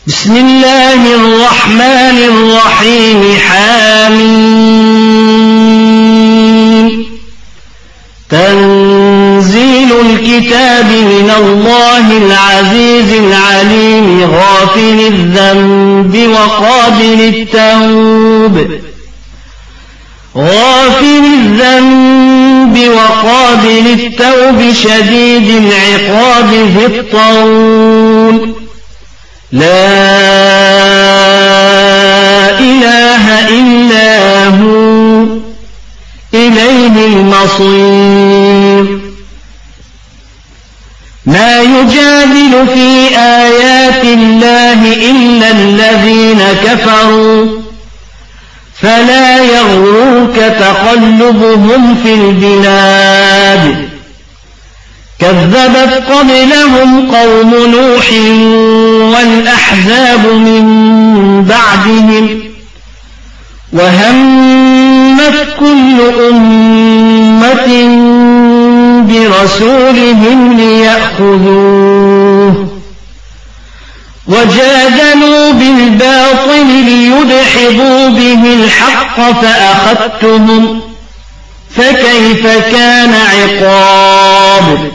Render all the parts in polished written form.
بسم الله الرحمن الرحيم حميم تنزيل الكتاب من الله العزيز العليم غافر الذنب وقابل التوب شديد العقاب ذي الطول لا إله إلا هو إليه المصير ما يجادل في آيات الله إلا الذين كفروا فلا يغرك تقلبهم في البلاد كذبت قبلهم قوم نوح والأحزاب من بعدهم وهمت كل أمة برسولهم ليأخذوه وجادلوا بالباطل ليدحضوا به الحق فأخذتهم فكيف كان عقاب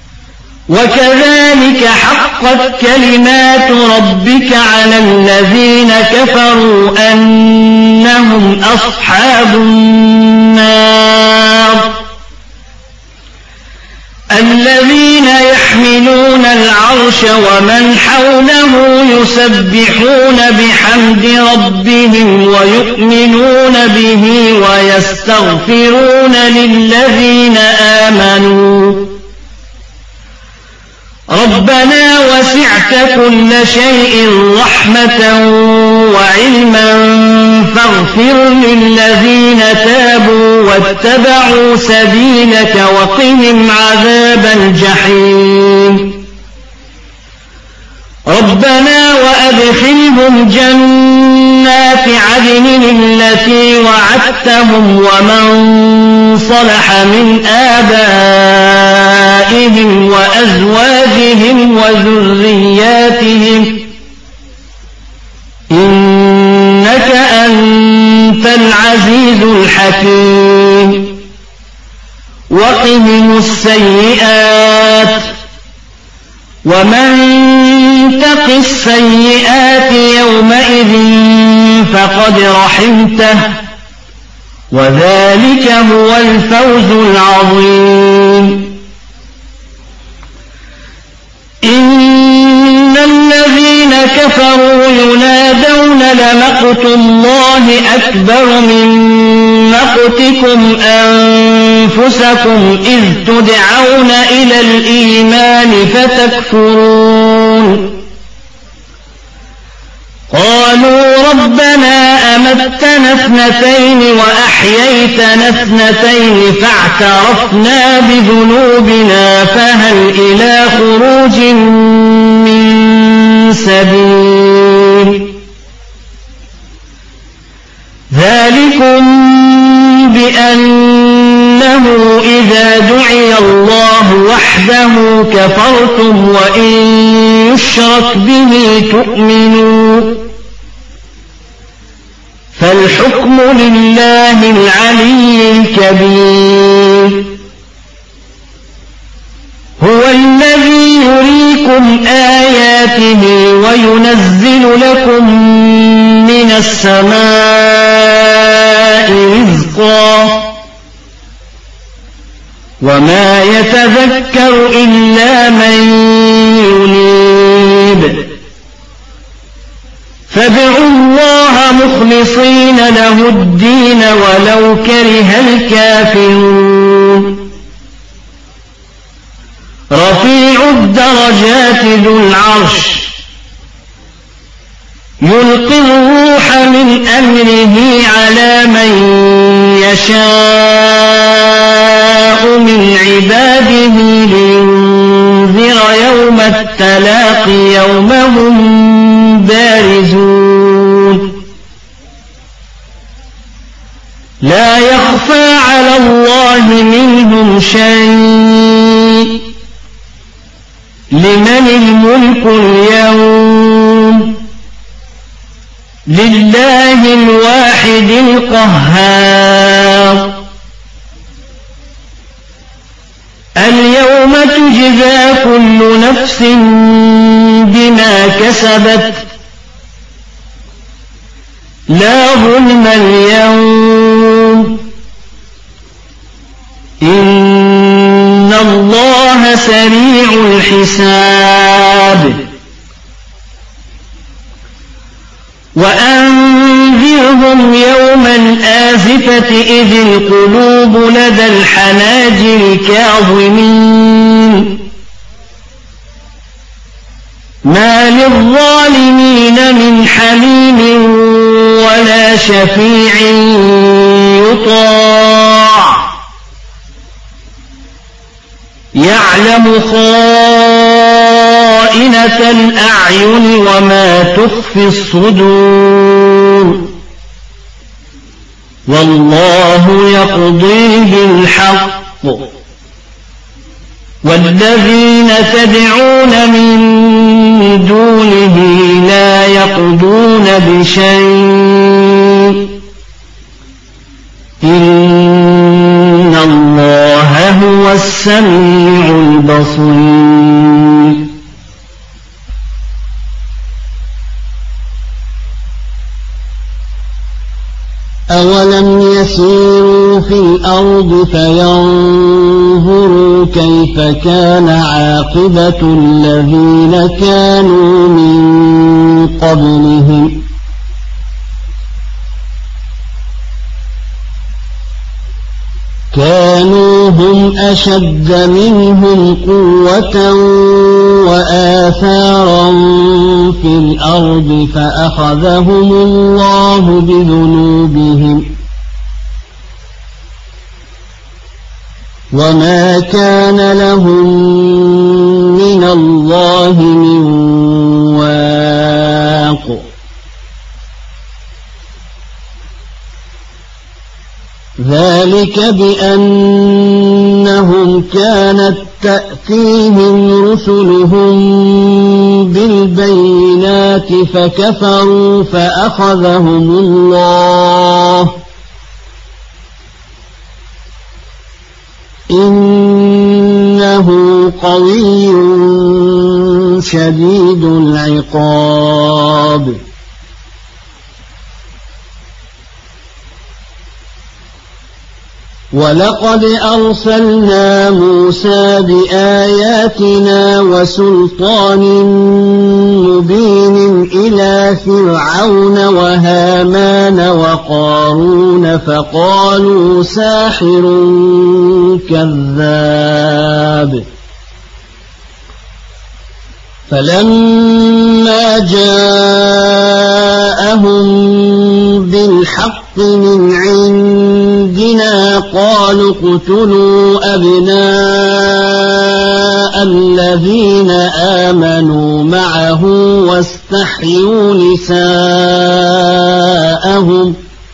وكذلك حقت كلمات ربك على الذين كفروا أنهم أصحاب النار الذين يحملون العرش ومن حوله يسبحون بحمد ربهم ويؤمنون به ويستغفرون للذين آمنوا ربنا وسعت كل شيء رحمة وعلما فاغفر للذين تابوا واتبعوا سبيلك وقهم عذاب الجحيم ربنا وأدخلهم جنات عدن التي وعدتهم ومن صلح من آبائهم وأزواجهم وذرياتهم إنك أنت العزيز الحكيم وقهم السيئات ومن تق السيئات يومئذ فقد رحمته وذلك هو الفوز العظيم إن الذين كفروا ينادون لمقت الله أكبر من مقتكم أنفسكم إذ تدعون إلى الإيمان فتكفرون قالوا ربنا أمتنا اثنتين وأحييتنا اثنتين فاعترفنا بذنوبنا فهل إلى خروج من سبيل ذلكم بأنه إذا دعي الله وحده كفرتم وإن يشرك به تؤمنوا فالحكم لله العلي الكبير هو الذي يريكم آياته وينزل لكم من السماء رزقا وما يتذكر إلا من ينيب فادعوا الله مخلصين له الدين ولو كره الكافرون رفيع الدرجات ذو العرش يلقي الروح من أمره على من يشاء من عباده لينذر يوم التلاق يوم هم بارزون لا يخفى على الله منهم شيء لمن الملك اليوم لله الواحد القهار اليوم تجزى كل نفس بما كسبت لا ظلم اليوم إن الله سريع الحساب وأنذرهم يوم الآزفة إذ القلوب لدى الحناجر كاظمين ما للظالمين من حميم ولا شفيع يطاع يعلم خائنة الأعين وما تخفي الصدور والله يقضي بالحق والذين تدعون من دونه لا يقضون بشيء إن الله هو السميع البصير أولم يسيروا في الأرض فينظروا كيف كان عاقبة الذين كانوا من قبلهم كانوا هم أشد منهم قوة وآثارا في الأرض فأخذهم الله بذنوبهم وما كان لهم من الله من واق ذلك بأنهم كانت تأتيهم رسلهم بالبينات فكفروا فأخذهم الله إنه قوي شديد العقاب ولقد أرسلنا موسى بآياتنا وسلطان مبين إلى فرعون وهامان وقارون فقالوا ساحر كذاب فلما جاءهم بالحق من عندنا قالوا اقتلوا أبناء الذين آمنوا معه واستحيوا نساءهم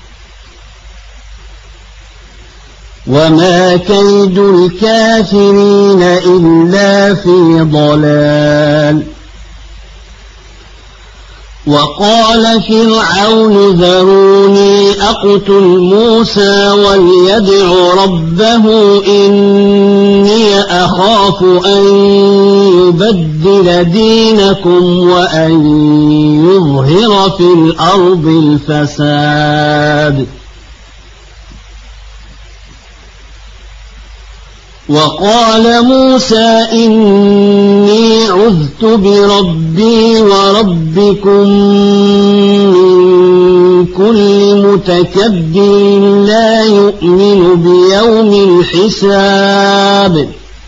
وما كيد الكافرين إلا في ضلال وقال فرعون ذروني أقتل موسى وليدع ربه إني أخاف أن يبدل دينكم وأن يظهر في الأرض الفساد وقال موسى إني عذت بربي وربكم من كل متكبر لا يؤمن بيوم الحساب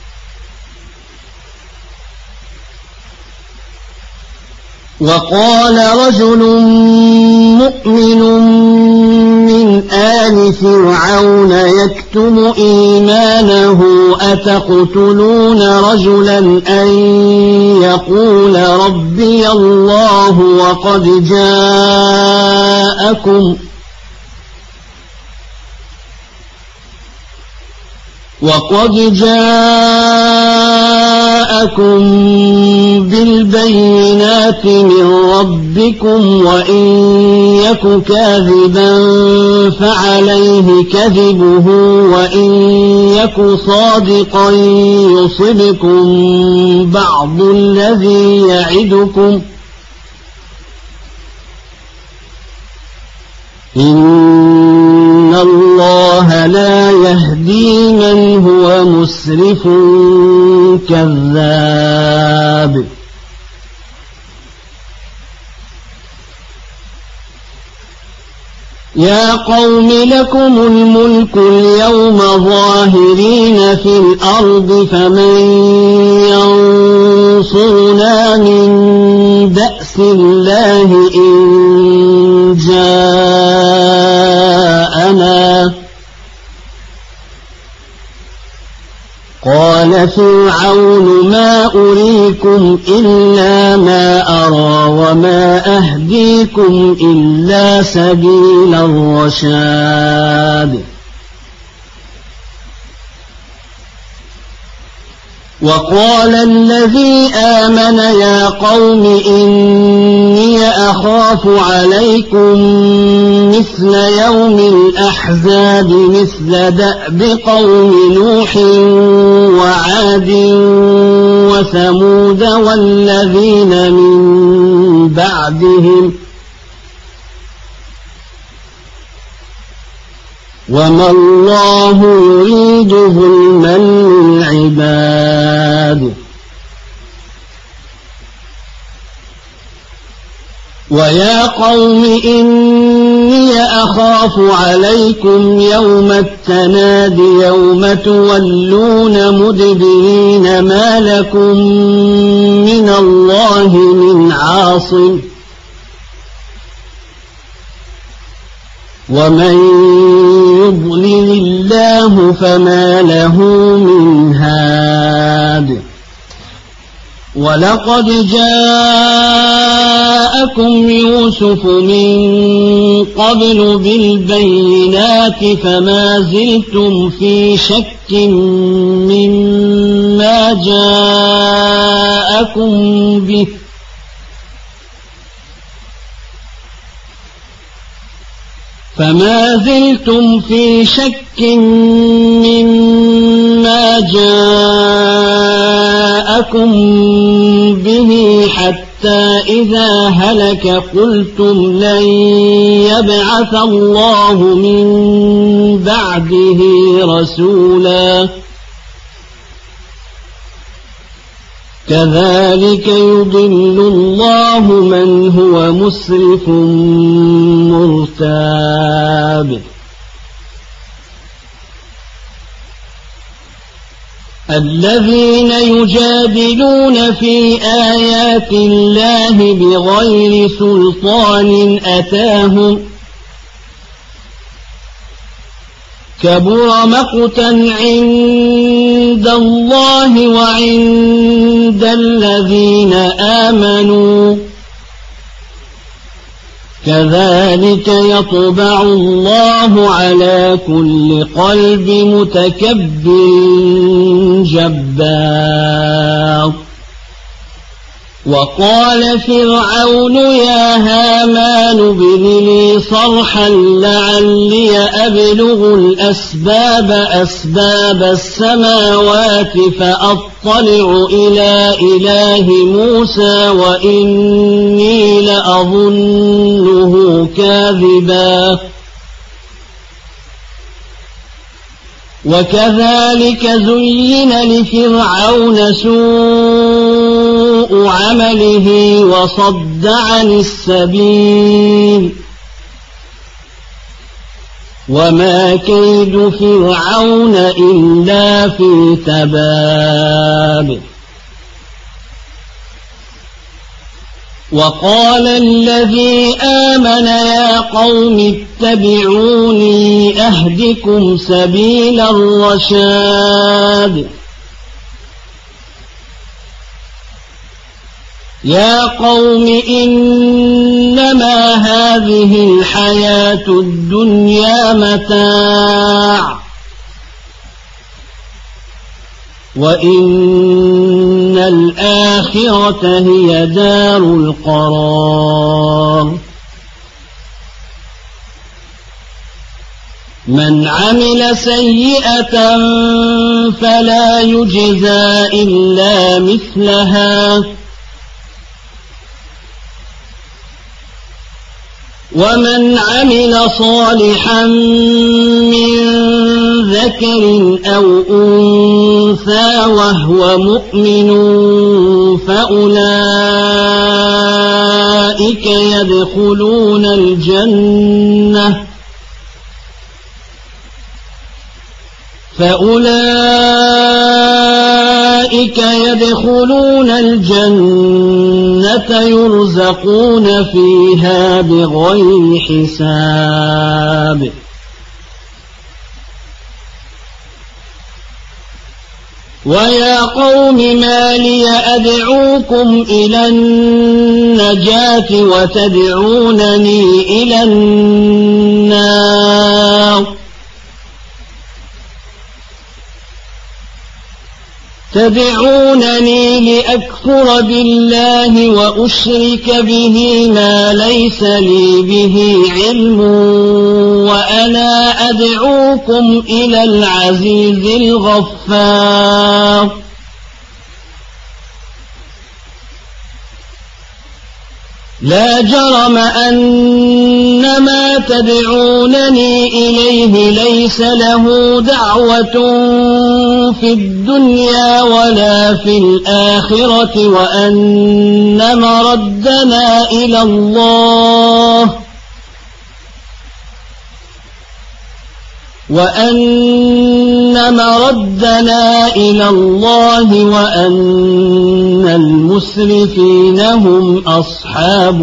وقال رجل مؤمن من آل فرعون يكتم إيمانه أتقتلون رجلا أن يقول ربي الله وقد جاءكم جاءكم بالبينات من ربكم وإن يك كاذبا فعليه كذبه وإن يك صادقا يصبكم بعض الذي يعدكم إن الله لا يهدي من هو مسرف كذاب يا قوم لكم الملك اليوم ظاهرين في الأرض فمن ينصرنا من بأس الله إن جاءنا قال فرعون ما أريكم إلا ما أرى وما أهديكم إلا سبيل الرشاد وقال الذي آمن يا قوم إني أخاف عليكم مثل يوم الأحزاب مثل دأب قوم نوح وعاد وثمود والذين من بعدهم وما الله يريد ظلما للعباد ويا قوم إني أخاف عليكم يوم التناد يوم تولون مدبرين ما لكم من الله من عاصم ومن يضلل الله فما له من هاد ولقد جاءكم يوسف من قبل بالبينات فما زلتم في شك مما جاءكم به فما زلتم في شك مما جاءكم به حتى إذا هلك قلتم لن يبعث الله من بعده رسولا كذلك يضل الله من هو مسرف مرتاب الذين يجادلون في آيات الله بغير سلطان أتاهم كبر مقتا عند الله وعند الذين آمنوا كذلك يطبع الله على كل قلب متكبر جبار وقال فرعون يا هامان ابن لي صرحا لعلي أبلغ أسباب السماوات فأطلع إلى إله موسى وإني لأظنه كاذبا وكذلك زين لفرعون سوء عمله وصد عن السبيل وما كيد فرعون إلا في تباب وقال الذي آمن يا قوم اتبعوني أهدكم سبيل الرشاد يا قوم إنما هذه الحياة الدنيا متاع وإن الآخرة هي دار القرار من عمل سيئة فلا يجزى إلا مثلها ومن عمل صالحا من ذكر أو أنثى وهو مؤمن فأولئك يدخلون الجنة يرزقون فيها بغير حساب ويا قوم ما لي أدعوكم إلى النجاة وتدعونني إلى النار تدعونني لأكفر بالله وأشرك به ما ليس لي به علم وأنا أدعوكم إلى العزيز الغفار لا جرم أن ما تدعونني إليه ليس له دعوة في الدنيا ولا في الآخرة وأن مردنا إلى الله وأن المسرفين هم أصحاب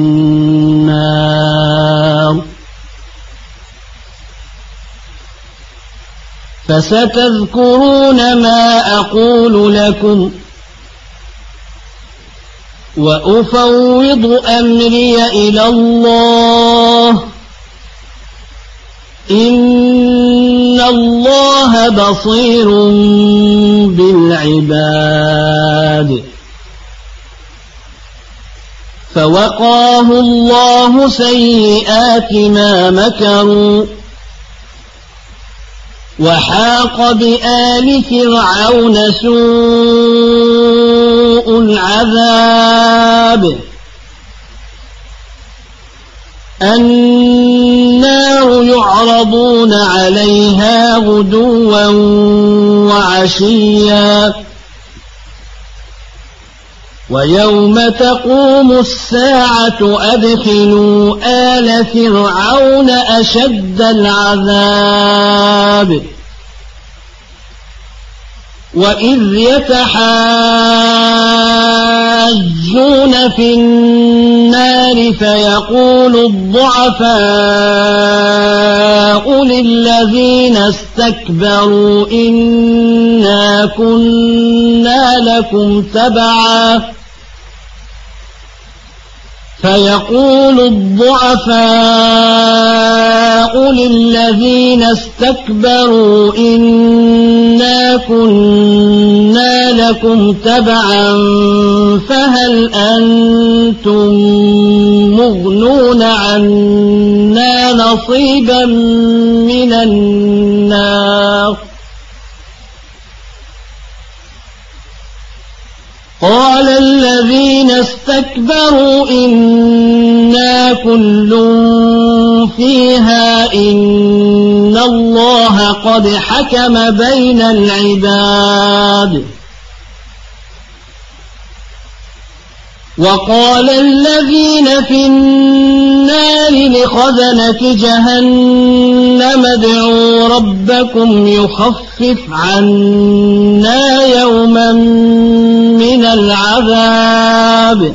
النار فستذكرون ما أقول لكم وأفوض أمري إلى الله إن الله بصير بالعباد فوقاه الله سيئات ما مكروا وحاق بآل فرعون سوء العذاب النار يعرضون عليها غدوا وعشيا ويوم تقوم الساعة أدخلوا آل فرعون أشد العذاب وإذ يتحاجون في النار فيقول الضعفاء للذين استكبروا إنا كنا لكم تبعا فهل أنتم مغنون عنا نصيبا من النار قال الذين استكبروا إنا كل فيها إن الله قد حكم بين العباد وقال الذين في النار لخزنة جهنم ادعوا ربكم يخفف عنا يوما من العذاب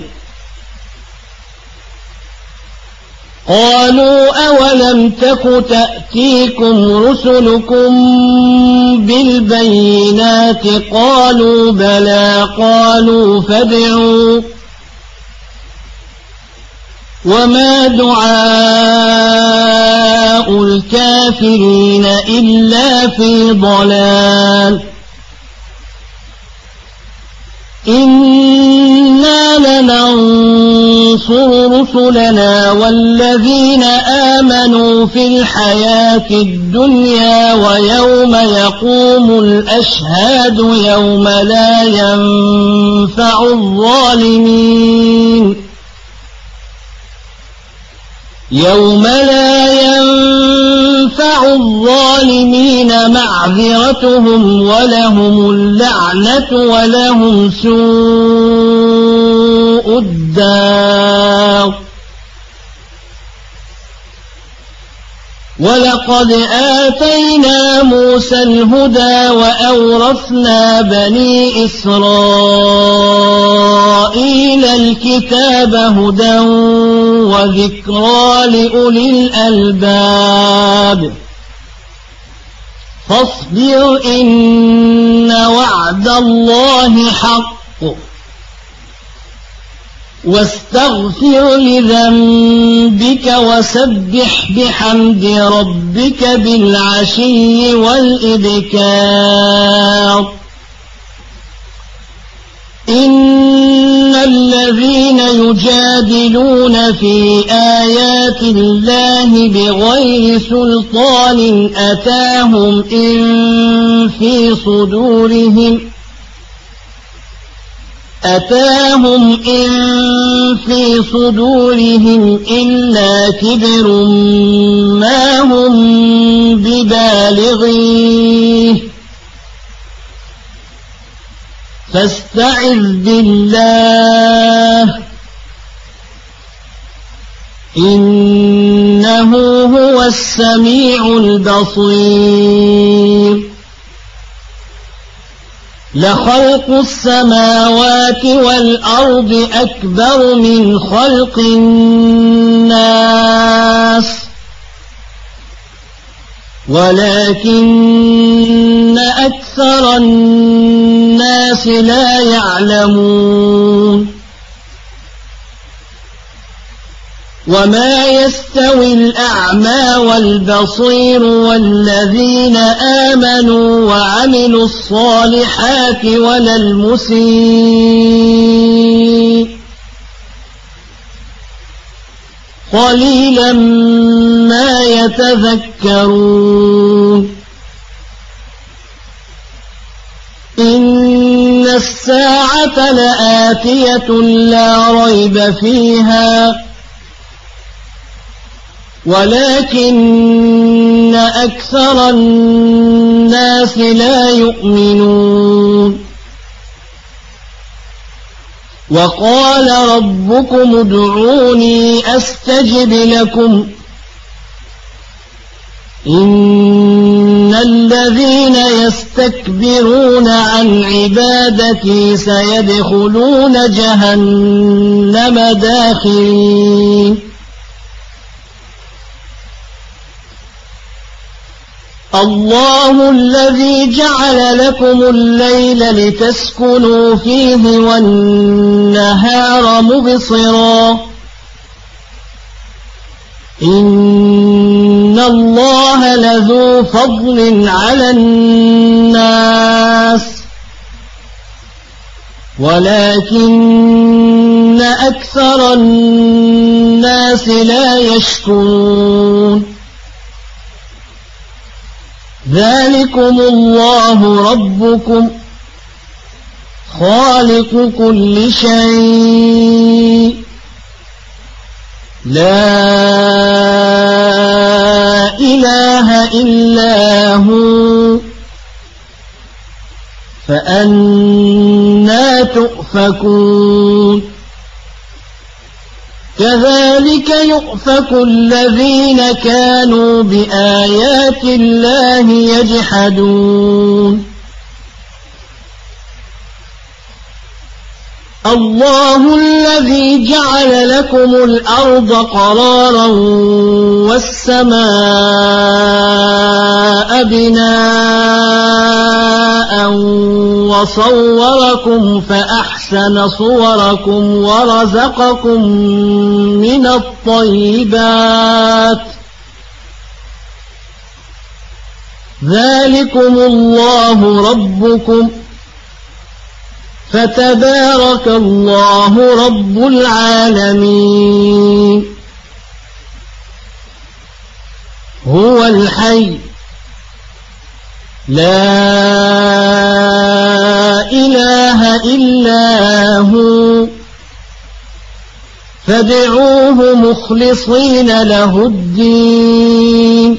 قالوا أولم تك تأتيكم رسلكم بالبينات قالوا بلى قالوا فادعوا وما دعاء الكافرين إلا في ضلال إنا لننصر رسلنا والذين آمنوا في الحياة الدنيا ويوم يقوم الأشهاد يوم لا ينفع الظالمين معذرتهم ولهم اللعنة ولهم سوء الدار ولقد آتينا موسى الهدى وأورثنا بني إسرائيل الكتاب هدى وذكرى لأولي الألباب فاصبر إن وعد الله حق واستغفر لذنبك وسبح بحمد ربك بالعشي والإبكار إن الذين يجادلون في آيات الله بغير سلطان أتاهم إن في صدورهم إلا كبر ما هم ببالغيه فاستعذ بالله إنه هو السميع البصير لخلق السماوات والأرض أكبر من خلق الناس ولكن أكثر الناس لا يعلمون وما يستوي الأعمى والبصير والذين آمنوا وعملوا الصالحات ولا المسيء قليلا ما يتذكرون إن الساعة لآتية لا ريب فيها ولكن أكثر الناس لا يؤمنون وقال ربكم ادعوني أستجب لكم إن الذين يستكبرون عن عبادتي سيدخلون جهنم داخرين الله الذي جعل لكم الليل لتسكنوا فيه والنهار مبصرا إن الله لذو فضل على الناس ولكن أكثر الناس لا يشكرون ذلكم الله ربكم خالق كل شيء لا إله إلا هو فأنى تؤفكون كذلك يؤفك الذين كانوا بآيات الله يجحدون الله الذي جعل لكم الأرض قرارا والسماء بناء وصوركم فأحسن صوركم ورزقكم من الطيبات ذلكم الله ربكم فتبارك الله رب العالمين. هو الحي لا إله إلا هو فادعوه مخلصين له الدين.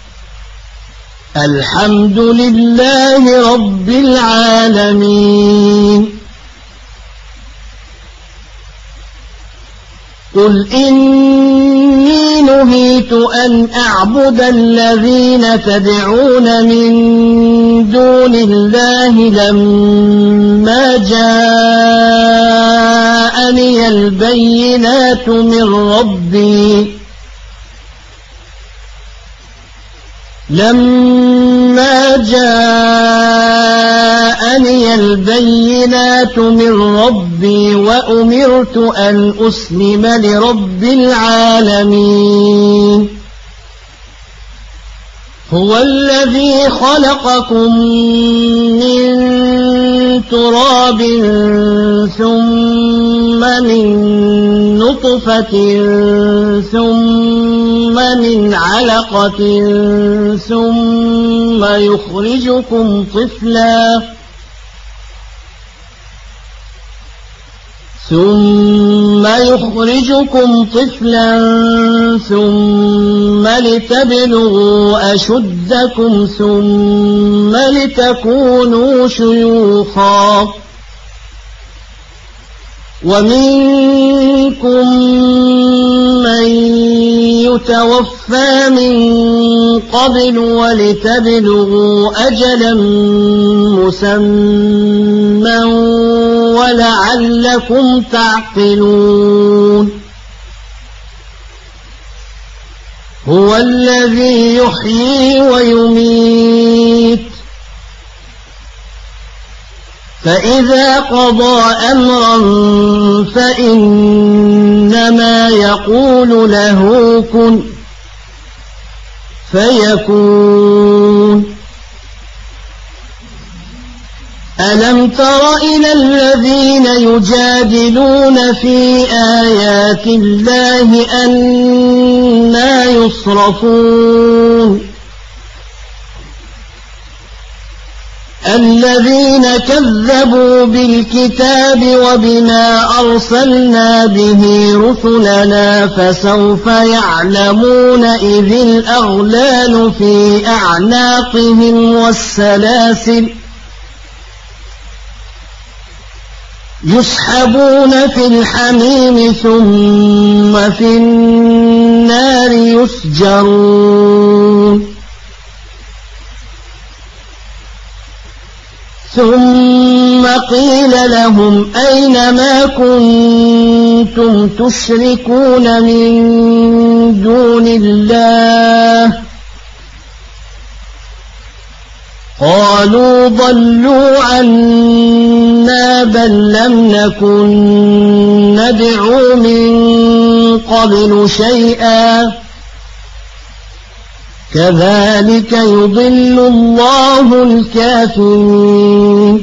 الحمد لله رب العالمين. قل إني نهيت أن أعبد الذين تدعون من دون الله لما جاءني البينات من ربي وأمرت أن أسلم لرب العالمين. هو الذي خلقكم من تراب ثم من نطفة ثم من علقة ثم يخرجكم طفلا ثم لتبلغوا أشدكم ثم لتكونوا شيوخا ومنكم من يتوفى من قبل ولتبلغوا أجلا مسمى ولعلكم تعقلون. هو الذي يحيي ويميت فإذا قضى أمرا فإنما يقول له كن فيكون. ألم تر إلى الذين يجادلون في آيات الله أنى يصرفون الذين كذبوا بالكتاب وبما أرسلنا به رسلنا فسوف يعلمون إذ الأغلال في أعناقهم والسلاسل يسحبون في الحميم ثم في النار يسجرون. ثم قيل لهم أين ما كنتم تشركون من دون الله قالوا ضلوا عنا بل لم نكن ندعو من قبل شيئا كذلك يضل الله الكافرين.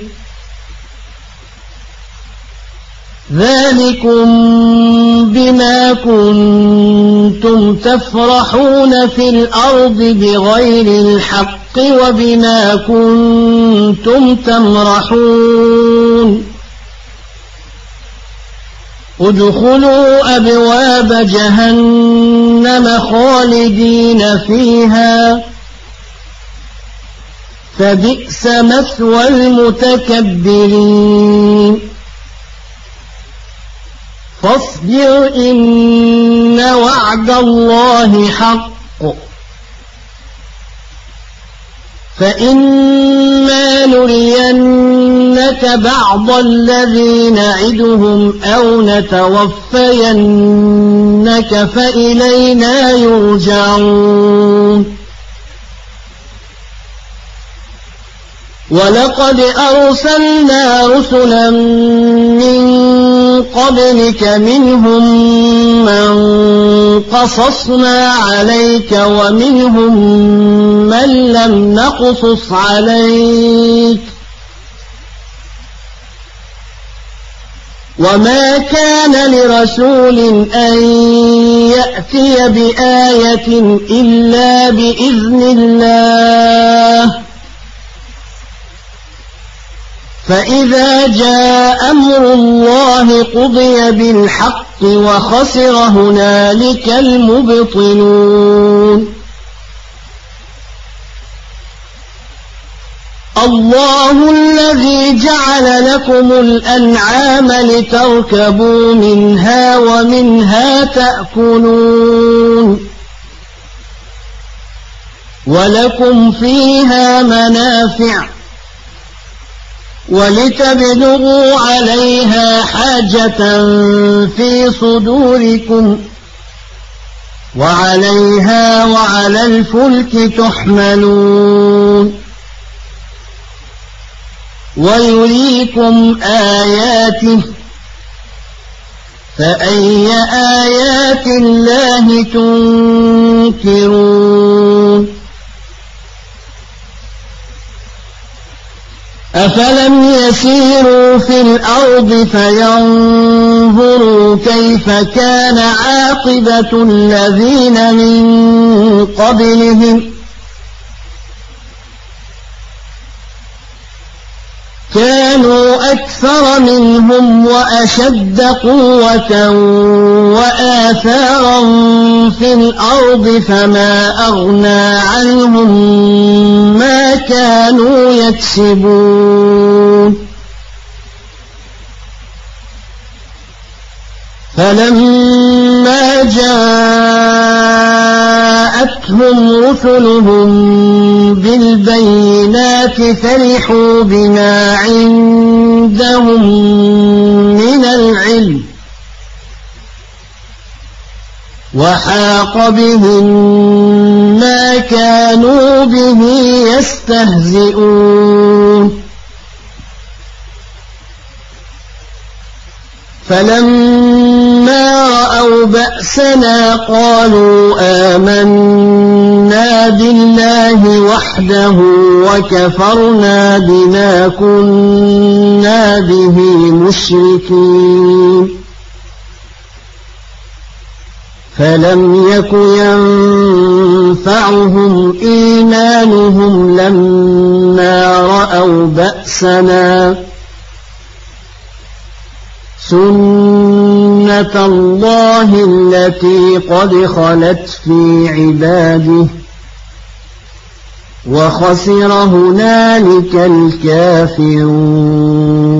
ذلكم بما كنتم تفرحون في الأرض بغير الحق وبما كنتم تمرحون. ادخلوا أبواب جهنم خالدين فيها فبئس مثوى المتكبرين. فاصبر إن وعد الله حق فإما نرينك بعض الذي نعدهم أو نتوفينك فإلينا يرجعون. ولقد أرسلنا رسلا من قبلك منهم من قصصنا عليك ومنهم من لم نقصص عليك وما كان لرسول أن يأتي بآية إلا بإذن الله فإذا جاء أمر الله قضي بالحق وخسر هنالك المبطلون الله الذي جعل لكم الأنعام لتركبوا منها ومنها تأكلون ولكم فيها منافع ولتبلغوا عليها حاجة في صدوركم وعليها وعلى الفلك تحملون ويريكم آياته فأي آيات الله تنكرون أفلم يسيروا في الأرض فينظروا كيف كان عاقبة الذين من قبلهم كانوا أكثر منهم وأشد قوة وآثارا في الأرض فما أغنى عنهم ما كانوا يكسبون فلما جاءتهم رسلهم بالبينات فرحوا بما عندهم من العلم وحاق بهم ما كانوا به يستهزئون فلما رأوا بأسنا قالوا آمنا بالله وحده وكفرنا بما كنا به مشركين فلم يك ينفعهم إيمانهم لما رأوا بأسنا سنة الله التي قد خلت في عباده وخسر هنالك الكافرون